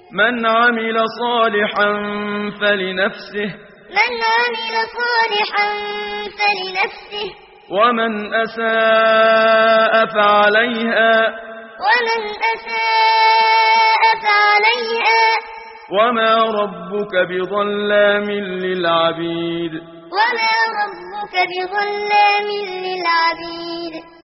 من عمل صالحا فلنفسه ومن أساء فعليها وما ربك بظلام للعبيد.